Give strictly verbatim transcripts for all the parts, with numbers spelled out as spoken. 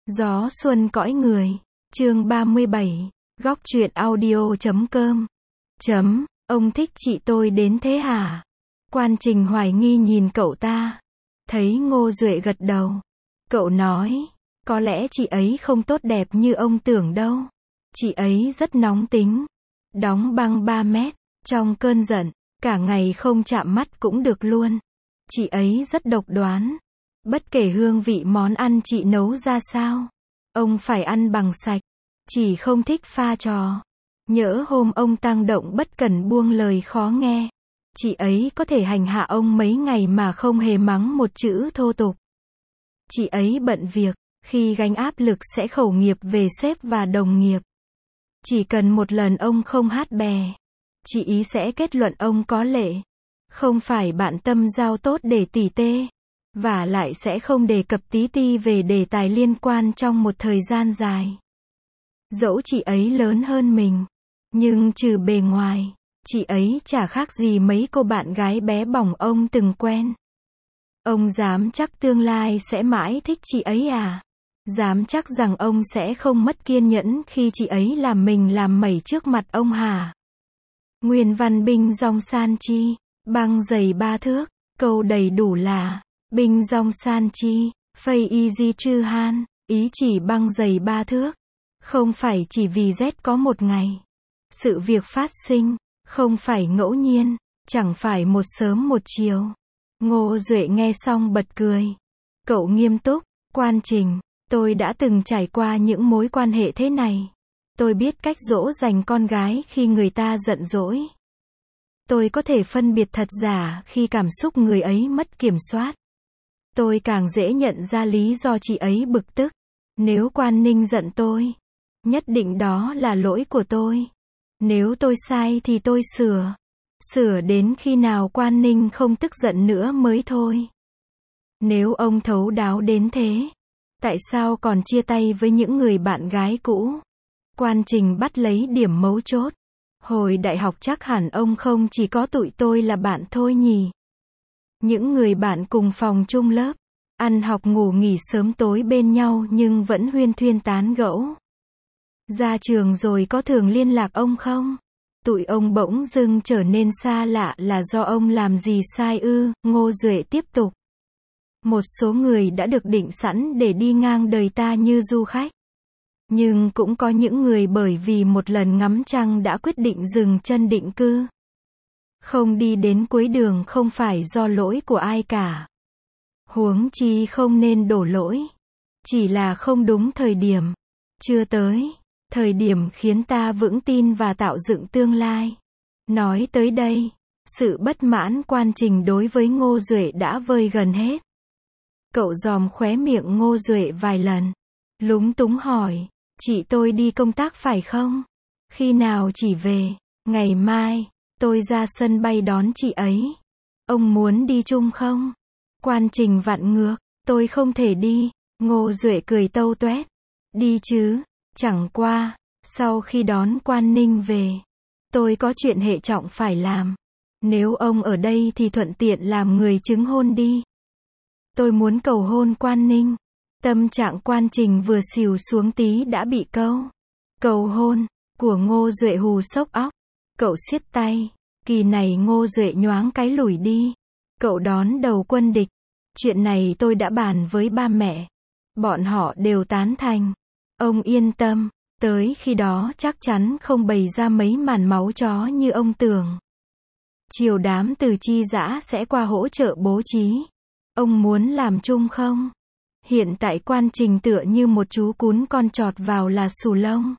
Gió xuân cõi người. Chương ba mươi bảy. Góc truyện audio chấm com. Chấm, ông thích chị tôi đến thế hả? Quan Trình hoài nghi nhìn cậu ta. Thấy Ngô Duệ gật đầu. Cậu nói, có lẽ chị ấy không tốt đẹp như ông tưởng đâu. Chị ấy rất nóng tính. Đóng băng ba mét. Trong cơn giận, cả ngày không chạm mắt cũng được luôn. Chị ấy rất độc đoán. Bất kể hương vị món ăn chị nấu ra sao, ông phải ăn bằng sạch. Chỉ không thích pha trò. Nhỡ hôm ông tăng động bất cẩn buông lời khó nghe, chị ấy có thể hành hạ ông mấy ngày mà không hề mắng một chữ thô tục. Chị ấy bận việc, khi gánh áp lực sẽ khẩu nghiệp về sếp và đồng nghiệp. Chỉ cần một lần ông không hát bè, chị ý sẽ kết luận ông có lệ. Không phải bạn tâm giao tốt để tỉ tê. Và lại sẽ không đề cập tí ti về đề tài liên quan trong một thời gian dài. Dẫu chị ấy lớn hơn mình, nhưng trừ bề ngoài, chị ấy chả khác gì mấy cô bạn gái bé bỏng ông từng quen. Ông dám chắc tương lai sẽ mãi thích chị ấy à? Dám chắc rằng ông sẽ không mất kiên nhẫn khi chị ấy làm mình làm mẩy trước mặt ông hả? Nguyên văn binh dong san chi, băng giày ba thước, câu đầy đủ là Binh dong san chi, phây easy chư han, ý chỉ băng giày ba thước. Không phải chỉ vì rét có một ngày. Sự việc phát sinh, không phải ngẫu nhiên, chẳng phải một sớm một chiều. Ngô Duệ nghe xong bật cười. Cậu nghiêm túc, Quan Trình, tôi đã từng trải qua những mối quan hệ thế này. Tôi biết cách dỗ dành con gái khi người ta giận dỗi. Tôi có thể phân biệt thật giả khi cảm xúc người ấy mất kiểm soát. Tôi càng dễ nhận ra lý do chị ấy bực tức. Nếu Quan Ninh giận tôi, nhất định đó là lỗi của tôi. Nếu tôi sai thì tôi sửa. Sửa đến khi nào Quan Ninh không tức giận nữa mới thôi. Nếu ông thấu đáo đến thế, tại sao còn chia tay với những người bạn gái cũ? Quan Trình bắt lấy điểm mấu chốt. Hồi đại học chắc hẳn ông không chỉ có tụi tôi là bạn thôi nhỉ? Những người bạn cùng phòng chung lớp, ăn học ngủ nghỉ sớm tối bên nhau nhưng vẫn huyên thuyên tán gẫu. Ra trường rồi có thường liên lạc ông không? Tụi ông bỗng dưng trở nên xa lạ là do ông làm gì sai ư? Ngô Duệ tiếp tục. Một số người đã được định sẵn để đi ngang đời ta như du khách. Nhưng cũng có những người bởi vì một lần ngắm trăng đã quyết định dừng chân định cư. Không đi đến cuối đường không phải do lỗi của ai cả. Huống chi không nên đổ lỗi. Chỉ là không đúng thời điểm. Chưa tới. Thời điểm khiến ta vững tin và tạo dựng tương lai. Nói tới đây, sự bất mãn Quan Trình đối với Ngô Duệ đã vơi gần hết. Cậu giòm khóe miệng Ngô Duệ vài lần. Lúng túng hỏi, chị tôi đi công tác phải không? Khi nào chị về? Ngày mai, tôi ra sân bay đón chị ấy. Ông muốn đi chung không? Quan Trình vặn ngược, tôi không thể đi. Ngô Duệ cười tâu toét. Đi chứ, chẳng qua, sau khi đón Quan Ninh về, tôi có chuyện hệ trọng phải làm. Nếu ông ở đây thì thuận tiện làm người chứng hôn đi. Tôi muốn cầu hôn Quan Ninh. Tâm trạng Quan Trình vừa xìu xuống tí đã bị câu. Cầu hôn, của Ngô Duệ hù sốc óc. Cậu siết tay. Kỳ này Ngô Duệ nhoáng cái lủi đi. Cậu đón đầu quân địch. Chuyện này tôi đã bàn với ba mẹ. Bọn họ đều tán thành. Ông yên tâm, tới khi đó chắc chắn không bày ra mấy màn máu chó như ông tưởng. Chiều đám từ Chi Dã sẽ qua hỗ trợ bố trí. Ông muốn làm chung không? Hiện tại Quan Trình tựa như một chú cún con chọt vào là xù lông.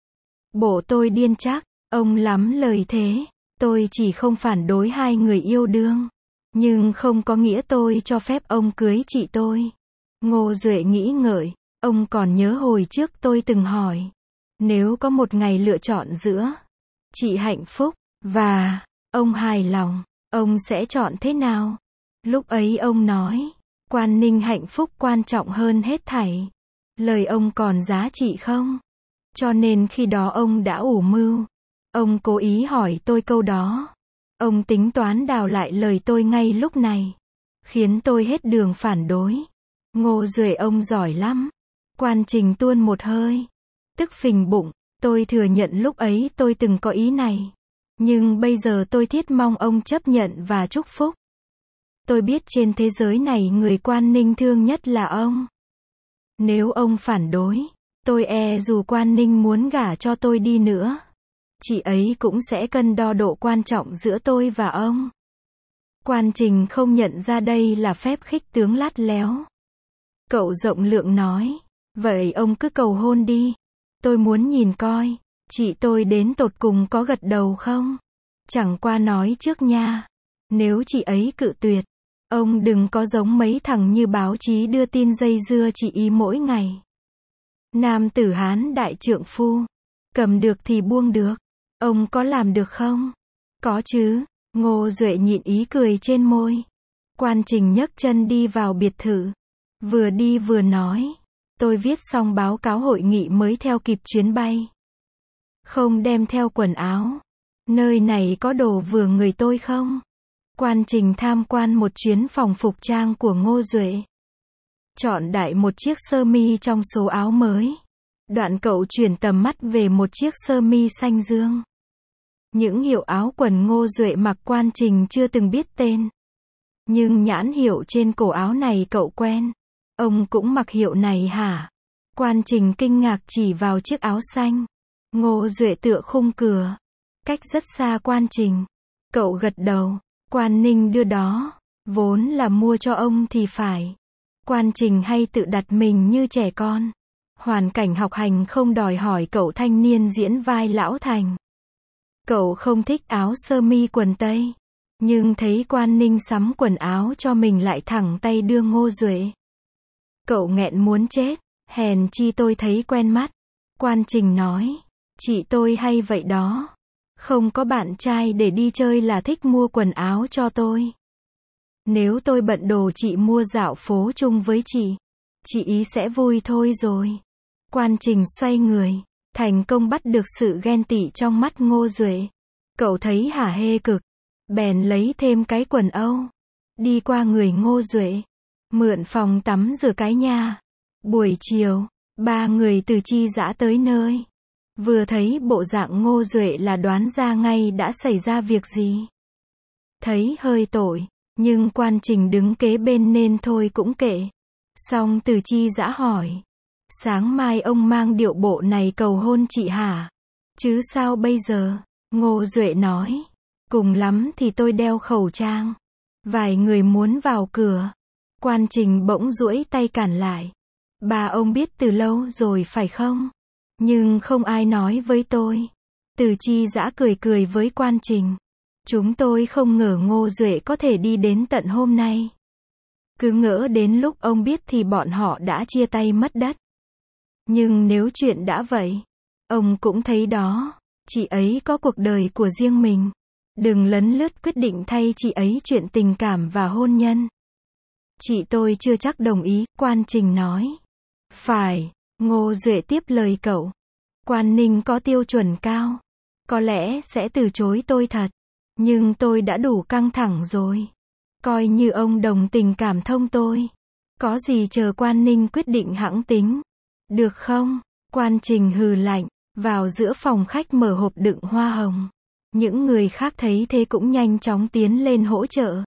Bộ tôi điên chắc, ông lắm lời thế. Tôi chỉ không phản đối hai người yêu đương. Nhưng không có nghĩa tôi cho phép ông cưới chị tôi. Ngô Duệ nghĩ ngợi, ông còn nhớ hồi trước tôi từng hỏi. Nếu có một ngày lựa chọn giữa chị hạnh phúc và ông hài lòng, ông sẽ chọn thế nào? Lúc ấy ông nói, Quan Ninh hạnh phúc quan trọng hơn hết thảy. Lời ông còn giá trị không? Cho nên khi đó ông đã ủ mưu. Ông cố ý hỏi tôi câu đó. Ông tính toán đào lại lời tôi ngay lúc này. Khiến tôi hết đường phản đối. Ngô Duệ ông giỏi lắm. Quan Trình tuôn một hơi, tức phình bụng, tôi thừa nhận lúc ấy tôi từng có ý này. Nhưng bây giờ tôi thiết mong ông chấp nhận và chúc phúc. Tôi biết trên thế giới này người Quan Ninh thương nhất là ông. Nếu ông phản đối, tôi e dù Quan Ninh muốn gả cho tôi đi nữa, chị ấy cũng sẽ cân đo độ quan trọng giữa tôi và ông. Quan Trình không nhận ra đây là phép khích tướng lắt léo. Cậu rộng lượng nói, vậy ông cứ cầu hôn đi. Tôi muốn nhìn coi, chị tôi đến tột cùng có gật đầu không? Chẳng qua nói trước nha. Nếu chị ấy cự tuyệt, ông đừng có giống mấy thằng như báo chí đưa tin dây dưa chị ý mỗi ngày. Nam tử Hán đại trượng phu. Cầm được thì buông được. Ông có làm được không? Có chứ. Ngô Duệ nhịn ý cười trên môi. Quan Trình nhấc chân đi vào biệt thự. Vừa đi vừa nói. Tôi viết xong báo cáo hội nghị mới theo kịp chuyến bay. Không đem theo quần áo. Nơi này có đồ vừa người tôi không? Quan Trình tham quan một chuyến phòng phục trang của Ngô Duệ. Chọn đại một chiếc sơ mi trong số áo mới. Đoạn cậu chuyển tầm mắt về một chiếc sơ mi xanh dương. Những hiệu áo quần Ngô Duệ mặc Quan Trình chưa từng biết tên. Nhưng nhãn hiệu trên cổ áo này cậu quen. Ông cũng mặc hiệu này hả? Quan Trình kinh ngạc chỉ vào chiếc áo xanh. Ngô Duệ tựa khung cửa. Cách rất xa Quan Trình. Cậu gật đầu. Quan Ninh đưa đó. Vốn là mua cho ông thì phải. Quan Trình hay tự đặt mình như trẻ con. Hoàn cảnh học hành không đòi hỏi cậu thanh niên diễn vai lão thành. Cậu không thích áo sơ mi quần tây. Nhưng thấy Quan Ninh sắm quần áo cho mình lại thẳng tay đưa Ngô Duệ. Cậu nghẹn muốn chết. Hèn chi tôi thấy quen mắt. Quan Trình nói. Chị tôi hay vậy đó. Không có bạn trai để đi chơi là thích mua quần áo cho tôi. Nếu tôi bận đồ chị mua dạo phố chung với chị. Chị ý sẽ vui thôi rồi. Quan Trình xoay người. Thành công bắt được sự ghen tị trong mắt Ngô Duệ. Cậu thấy hả hê cực. Bèn lấy thêm cái quần Âu. Đi qua người Ngô Duệ. Mượn phòng tắm rửa cái nha. Buổi chiều, ba người từ Chi Giã tới nơi. Vừa thấy bộ dạng Ngô Duệ là đoán ra ngay đã xảy ra việc gì. Thấy hơi tội, nhưng Quan Trình đứng kế bên nên thôi cũng kệ. Xong từ Chi Giã hỏi. Sáng mai ông mang điệu bộ này cầu hôn chị hả? Chứ sao bây giờ? Ngô Duệ nói. Cùng lắm thì tôi đeo khẩu trang. Vài người muốn vào cửa. Quan Trình bỗng duỗi tay cản lại. Bà ông biết từ lâu rồi phải không? Nhưng không ai nói với tôi. Từ Chi Giã cười cười với Quan Trình. Chúng tôi không ngờ Ngô Duệ có thể đi đến tận hôm nay. Cứ ngỡ đến lúc ông biết thì bọn họ đã chia tay mất đất. Nhưng nếu chuyện đã vậy, ông cũng thấy đó, chị ấy có cuộc đời của riêng mình. Đừng lấn lướt quyết định thay chị ấy chuyện tình cảm và hôn nhân. Chị tôi chưa chắc đồng ý, Quan Trình nói. Phải, Ngô Duệ tiếp lời cậu. Quan Ninh có tiêu chuẩn cao. Có lẽ sẽ từ chối tôi thật. Nhưng tôi đã đủ căng thẳng rồi. Coi như ông đồng tình cảm thông tôi. Có gì chờ Quan Ninh quyết định hẵng tính. Được không? Quan Trình hừ lạnh. Vào giữa phòng khách mở hộp đựng hoa hồng. Những người khác thấy thế cũng nhanh chóng tiến lên hỗ trợ.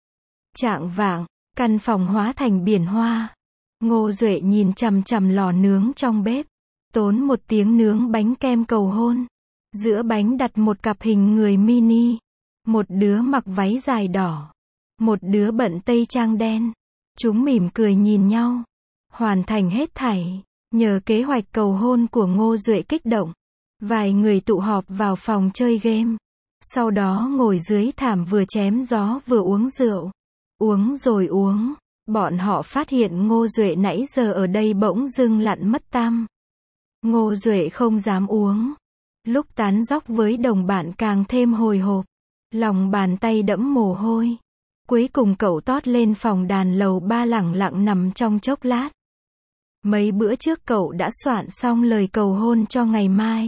Chạng vạng, căn phòng hóa thành biển hoa. Ngô Duệ nhìn chằm chằm lò nướng trong bếp. Tốn một tiếng nướng bánh kem cầu hôn. Giữa bánh đặt một cặp hình người mini. Một đứa mặc váy dài đỏ. Một đứa bận tây trang đen. Chúng mỉm cười nhìn nhau. Hoàn thành hết thảy. Nhờ kế hoạch cầu hôn của Ngô Duệ kích động. Vài người tụ họp vào phòng chơi game. Sau đó ngồi dưới thảm vừa chém gió vừa uống rượu. Uống rồi uống. Bọn họ phát hiện Ngô Duệ nãy giờ ở đây bỗng dưng lặn mất tăm. Ngô Duệ không dám uống. Lúc tán dóc với đồng bạn càng thêm hồi hộp. Lòng bàn tay đẫm mồ hôi. Cuối cùng cậu tót lên phòng đàn lầu ba lẳng lặng nằm trong chốc lát. Mấy bữa trước cậu đã soạn xong lời cầu hôn cho ngày mai.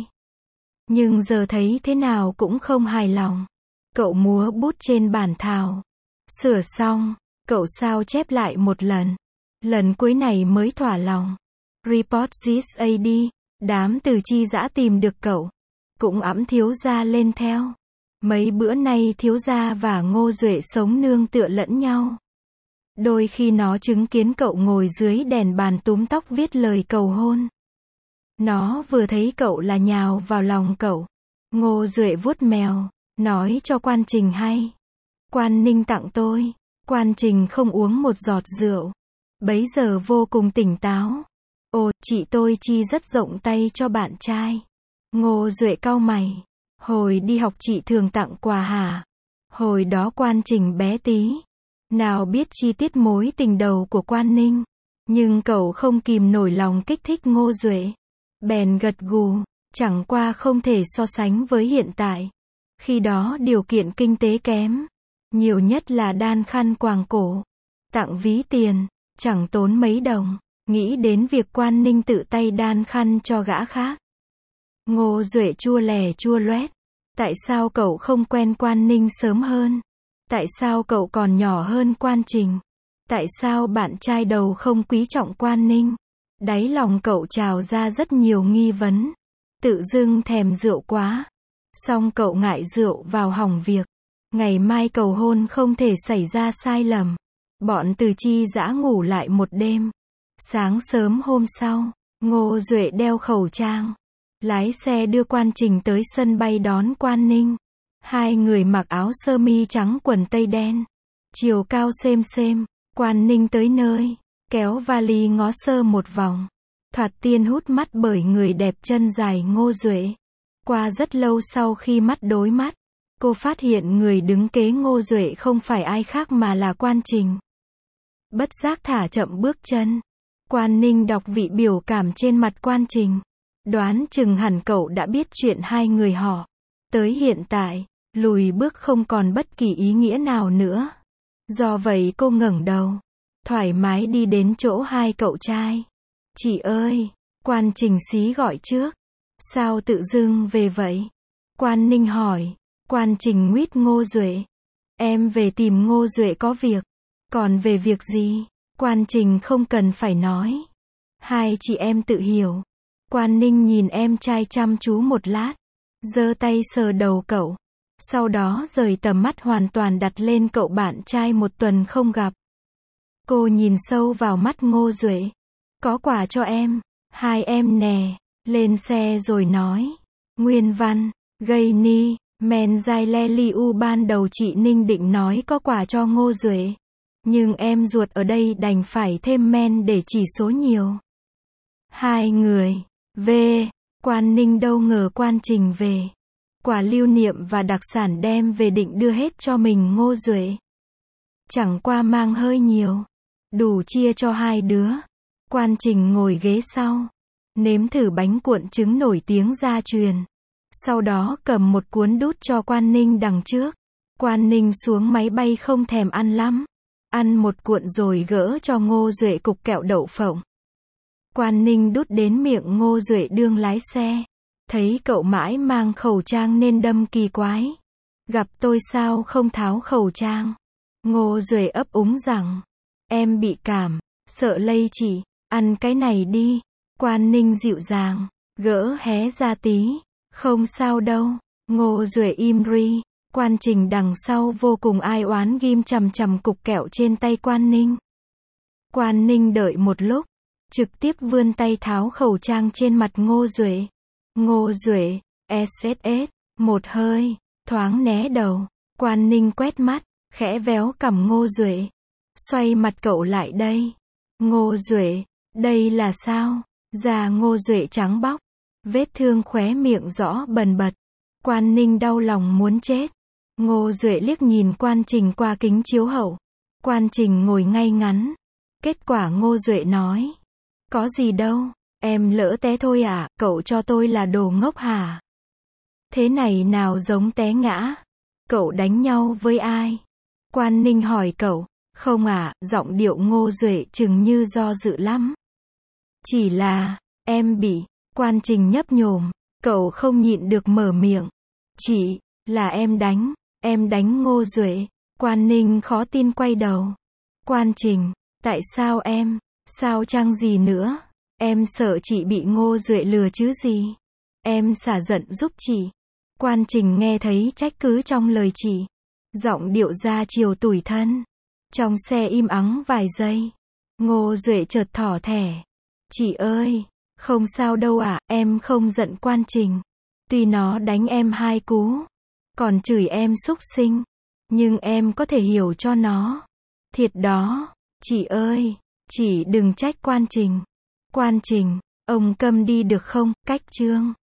Nhưng giờ thấy thế nào cũng không hài lòng. Cậu múa bút trên bàn thảo. Sửa xong, cậu sao chép lại một lần. Lần cuối này mới thỏa lòng. Report this a đi. Đám từ chi dã tìm được cậu. Cũng ẵm thiếu gia lên theo. Mấy bữa nay thiếu gia và Ngô Duệ sống nương tựa lẫn nhau. Đôi khi nó chứng kiến cậu ngồi dưới đèn bàn túm tóc viết lời cầu hôn. Nó vừa thấy cậu là nhào vào lòng cậu. Ngô Duệ vuốt mèo, nói cho Quan Trình hay. Quan Ninh tặng tôi. Quan Trình không uống một giọt rượu. Bấy giờ vô cùng tỉnh táo. Ồ, chị tôi chi rất rộng tay cho bạn trai. Ngô Duệ cau mày. Hồi đi học chị thường tặng quà hả? Hồi đó Quan Trình bé tí. Nào biết chi tiết mối tình đầu của Quan Ninh. Nhưng cậu không kìm nổi lòng kích thích Ngô Duệ. Bèn gật gù, chẳng qua không thể so sánh với hiện tại. Khi đó điều kiện kinh tế kém. Nhiều nhất là đan khăn quàng cổ. Tặng ví tiền, chẳng tốn mấy đồng. Nghĩ đến việc Quan Ninh tự tay đan khăn cho gã khác. Ngô Duệ chua lè chua loét. Tại sao cậu không quen Quan Ninh sớm hơn? Tại sao cậu còn nhỏ hơn Quan Trình? Tại sao bạn trai đầu không quý trọng Quan Ninh? Đáy lòng cậu trào ra rất nhiều nghi vấn. Tự dưng thèm rượu quá. Xong cậu ngại rượu vào hỏng việc. Ngày mai cầu hôn không thể xảy ra sai lầm. Bọn từ chi dã ngủ lại một đêm. Sáng sớm hôm sau, Ngô Duệ đeo khẩu trang. Lái xe đưa Quan Trình tới sân bay đón Quan Ninh. Hai người mặc áo sơ mi trắng quần tây đen. Chiều cao xêm xêm. Quan Ninh tới nơi. Kéo vali ngó sơ một vòng. Thoạt tiên hút mắt bởi người đẹp chân dài Ngô Duệ. Qua rất lâu sau khi mắt đối mắt, cô phát hiện người đứng kế Ngô Duệ không phải ai khác mà là Quan Trình. Bất giác thả chậm bước chân. Quan Ninh đọc vị biểu cảm trên mặt Quan Trình. Đoán chừng hẳn cậu đã biết chuyện hai người họ. Tới hiện tại, lùi bước không còn bất kỳ ý nghĩa nào nữa. Do vậy cô ngẩng đầu. Thoải mái đi đến chỗ hai cậu trai. Chị ơi, Quan Trình xí gọi trước. Sao tự dưng về vậy? Quan Ninh hỏi. Quan Trình nguyết Ngô Duệ. Em về tìm Ngô Duệ có việc. Còn về việc gì? Quan Trình không cần phải nói. Hai chị em tự hiểu. Quan Ninh nhìn em trai chăm chú một lát. Giơ tay sờ đầu cậu. Sau đó rời tầm mắt hoàn toàn đặt lên cậu bạn trai một tuần không gặp. Cô nhìn sâu vào mắt Ngô Duệ. Có quà cho em. Hai em nè. Lên xe rồi nói. Nguyên văn. Gây ni. Men dai le li u ban đầu chị Ninh định nói có quà cho Ngô Duệ. Nhưng em ruột ở đây đành phải thêm men để chỉ số nhiều. Hai người. Về. Quan Ninh đâu ngờ Quan Trình về. Quà lưu niệm và đặc sản đem về định đưa hết cho mình Ngô Duệ. Chẳng qua mang hơi nhiều. Đủ chia cho hai đứa. Quan Trình ngồi ghế sau. Nếm thử bánh cuộn trứng nổi tiếng gia truyền. Sau đó cầm một cuốn đút cho Quan Ninh đằng trước. Quan Ninh xuống máy bay không thèm ăn lắm. Ăn một cuộn rồi gỡ cho Ngô Duệ cục kẹo đậu phộng. Quan Ninh đút đến miệng Ngô Duệ đương lái xe. Thấy cậu mãi mang khẩu trang nên đâm kỳ quái. Gặp tôi sao không tháo khẩu trang? Ngô Duệ ấp úng rằng. Em bị cảm, sợ lây chị, ăn cái này đi. Quan Ninh dịu dàng, gỡ hé ra tí. Không sao đâu. Ngô Duệ im ri. Quan Trình đằng sau vô cùng ai oán ghim chằm chằm cục kẹo trên tay Quan Ninh. Quan Ninh đợi một lúc. Trực tiếp vươn tay tháo khẩu trang trên mặt Ngô Duệ. Ngô Duệ, ét ét ét, một hơi, thoáng né đầu. Quan Ninh quét mắt, khẽ véo cằm Ngô Duệ. Xoay mặt cậu lại đây. Ngô Duệ, đây là sao? Da Ngô Duệ trắng bóc. Vết thương khóe miệng rõ bần bật. Quan Ninh đau lòng muốn chết. Ngô Duệ liếc nhìn Quan Trình qua kính chiếu hậu. Quan Trình ngồi ngay ngắn. Kết quả Ngô Duệ nói. Có gì đâu, em lỡ té thôi à, cậu cho tôi là đồ ngốc hả? Thế này nào giống té ngã. Cậu đánh nhau với ai? Quan Ninh hỏi cậu. Không à, giọng điệu Ngô Duệ chừng như do dự lắm. Chỉ là, em bị. Quan Trình nhấp nhổm. Cậu không nhịn được mở miệng. Chỉ, là em đánh. Em đánh Ngô Duệ. Quan Ninh khó tin quay đầu. Quan Trình, tại sao em? Sao chăng gì nữa? Em sợ chị bị Ngô Duệ lừa chứ gì. Em xả giận giúp chị. Quan Trình nghe thấy trách cứ trong lời chị. Giọng điệu ra chiều tủi thân. Trong xe im ắng vài giây. Ngô Duệ chợt thỏ thẻ. Chị ơi, không sao đâu ạ, em không giận Quan Trình. Tuy nó đánh em hai cú, còn chửi em súc sinh, nhưng em có thể hiểu cho nó. Thiệt đó, chị ơi, chị đừng trách Quan Trình. Quan Trình, ông câm đi được không, Cách Trương.